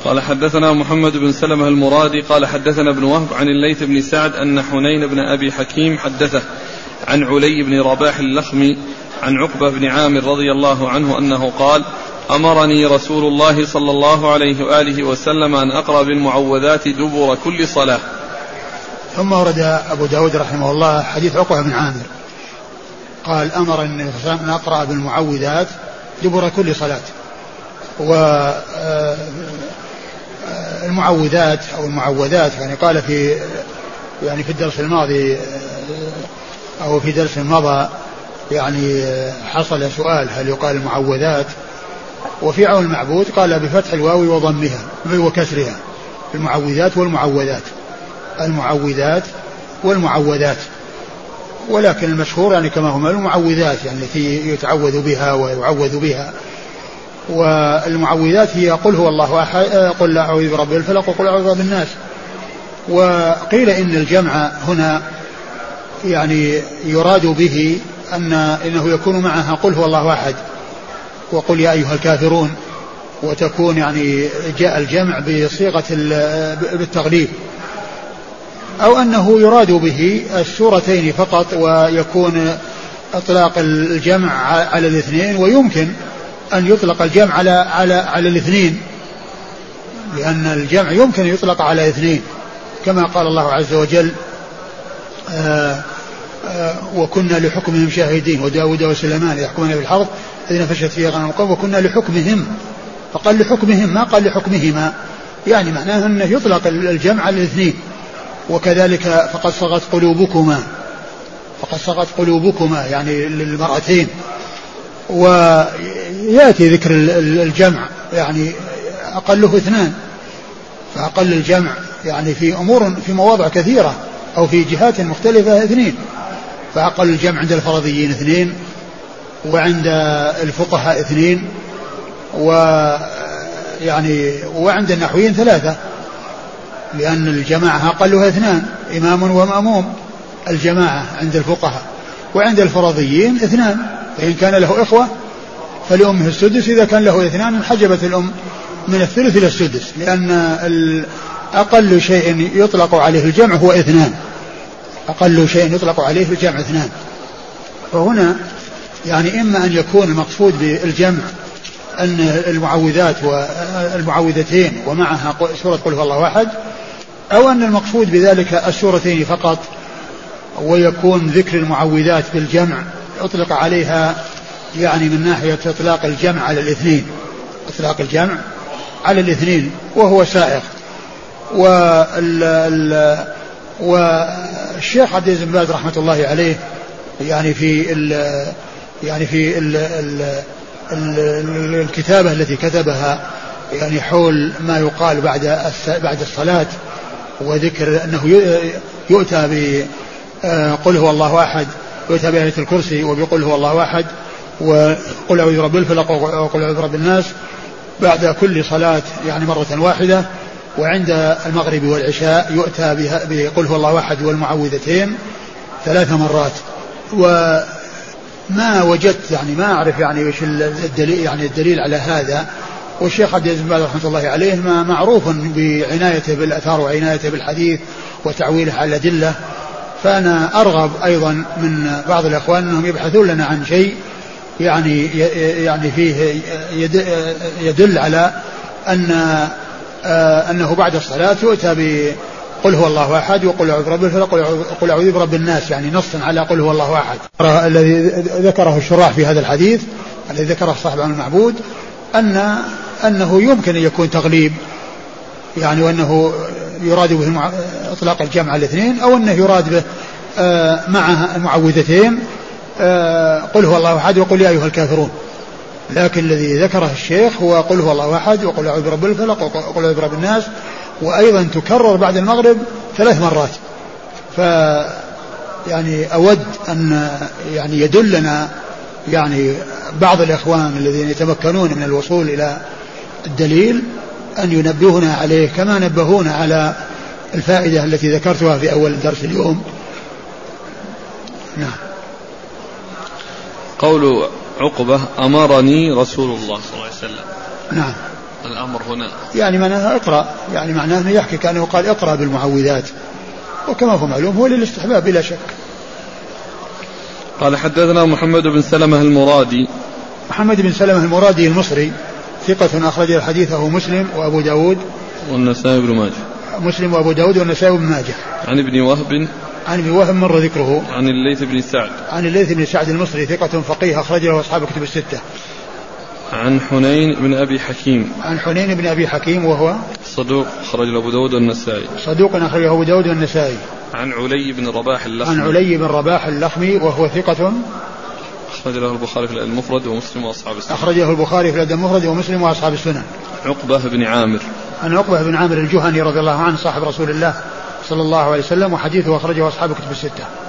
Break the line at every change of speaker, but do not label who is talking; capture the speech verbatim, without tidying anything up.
قال حدثنا محمد بن سلمة المرادي قال حدثنا ابن وهب عن الليث بن سعد أن حنين بن أبي حكيم حدثه عن علي بن رباح اللخمي عن عقبة بن عامر رضي الله عنه أنه قال أمرني رسول الله صلى الله عليه وآله وسلم أن أقرأ بالمعوذات دبر كل صلاة.
ثم ورد أبو داود رحمه الله حديث عقبة بن عامر قال أمرني أن أقرأ بالمعوذات دبر كل صلاة. والمعوذات أو المعوذات يعني قال في يعني في الدرس الماضي أو في درس مضى يعني حصل سؤال هل يقال المعوذات، وفي عون المعبود قال بفتح الواو وضمها وكسرها المعوذات والمعوذات المعوذات والمعوذات، ولكن المشهور يعني كما هما المعوذات يعني التي يتعوذ بها ويعوذ بها. والمعوذات هي قل هو الله أحد قل أعوذ برب الفلق وقل أعوذ برب الناس. وقيل إن الجمع هنا يعني يراد به أن إنه يكون معها قل هو الله أحد وقل يا أيها الكافرون، وتكون يعني جاء الجمع بصيغة بالتغليب، أو أنه يراد به السورتين فقط ويكون إطلاق الجمع على الاثنين، ويمكن أن يطلق الجمع على على على الاثنين، لأن الجمع يمكن يطلق على اثنين كما قال الله عز وجل آآ آآ وكنا لحكمهم شاهدين وداود وسليمان يحكمون بالحرب إذ نفشت فيه غنم القوم وكنا لحكمهم، فقال لحكمهم ما قال لحكمهما، يعني معناه أنه يطلق الجمع على الاثنين. وكذلك فقد صغت قلوبكما فقد صغت قلوبكما يعني للمرأتين. ويأتي ذكر الجمع يعني أقله اثنان، فأقل الجمع يعني في أمور في مواضع كثيرة أو في جهات مختلفة اثنين، فأقل الجمع عند الفرضيين اثنين وعند الفقهاء اثنين ويعني وعند النحويين ثلاثة، لأن الجماعة أقلها اثنان إمام ومأموم الجماعة عند الفقهاء، وعند الفرضيين اثنان، فإن كان له إخوة فلأمه السدس، إذا كان له اثنان انحجبت الأم من الثلث إلى السدس، لأن أقل شيء يطلق عليه الجمع هو اثنان، أقل شيء يطلق عليه الجمع اثنان. فهنا يعني إما أن يكون المقصود بالجمع أن المعوذات والمعوذتين ومعها سورة قل هو الله أحد، أو أن المقصود بذلك السورتين فقط، ويكون ذكر المعوذات بالجمع أطلق عليها يعني من ناحية إطلاق الجمع على الاثنين، إطلاق الجمع على الاثنين وهو سائغ. والشيخ عبد العزيز بن باز رحمة الله عليه يعني في ال يعني في ال ال ال الكتابة التي كتبها يعني حول ما يقال بعد بعد الصلاة، وذكر أنه يؤتى بقل هو الله أحد، يؤتى بآية الكرسي وبقل هو الله أحد وقل أعوذ برب الفلق وقل أعوذ برب الناس بعد كل صلاة يعني مرة واحدة، وعند المغرب والعشاء يؤتى بقل هو الله أحد والمعوذتين ثلاث مرات. وما وجدت يعني ما أعرف يعني وش الدليل يعني الدليل على هذا، والشيخ عبد العزيز بن باز رحمة الله عليه ما معروف بعنايته بالأثار وعنايته بالحديث وتعويله على الأدلة، فأنا أرغب أيضا من بعض الأخوان أنهم يبحثون لنا عن شيء يعني يعني فيه يدل على أن أنه بعد الصلاة يؤتى بقل هو الله أحد وقل أعوذ برب الفلق وقل أعوذ برب الناس، يعني نصا على قل هو الله أحد. الذي ذكره الشراح في هذا الحديث الذي ذكره صاحب عون المعبود أن أنه يمكن أن يكون تغليب يعني، وأنه يراد به إطلاق الجمع على الاثنين، أو أنه يراد به مع المعوذتين قل هو الله أحد وقل يا أيها الكافرون. لكن الذي ذكره الشيخ هو قل هو الله أحد وقل أعوذ برب الفلق وقل أعوذ برب الناس، وأيضا تكرر بعد المغرب ثلاث مرات. ف يعني أود أن يعني يدلنا يعني بعض الإخوان الذين يتمكنون من الوصول إلى الدليل أن ينبهنا عليه كما نبهونا على الفائدة التي ذكرتها في أول الدرس اليوم. نعم.
قول عقبة أمرني رسول الله صلى الله عليه وسلم.
نعم.
الأمر هنا
يعني معناها اقرأ، يعني معناه أنه يحكي كأنه قال اقرأ بالمعوذات، وكما هو معلوم هو للاستحباب بلا شك.
قال حدثنا محمد بن سلمة المرادي.
محمد بن سلمة المرادي المصري ثقة أخرج حديثه مسلم وأبو داود
والنسائي بن ماجه.
مسلم وأبو داود والنسائي بن ماجه.
عن ابن وهب.
عن ابن وهب مر ذكره.
عن الليث بن سعد.
عن الليث بن سعد المصري ثقة فقيه أخرج له أصحاب كتب الستة.
عن حنين بن أبي حكيم.
عن حنين بن أبي حكيم وهو
صدوق أخرج له أبو داود والنسائي.
صدوق أخرج أبو داود والنسائي.
عن علي بن رباح اللخمي.
عن علي بن رباح اللخمي وهو ثقة
أخرج له البخاري في الأدب المفرد ومسلم وأصحاب السنن.
أخرجه البخاري في الأدب المفرد ومسلم وأصحاب السنن.
عقبة بن عامر.
عن عقبة بن عامر الجهني رضي الله عنه صاحب رسول الله صلى الله عليه وسلم، وحديثه أخرجه أصحاب كتب الستة.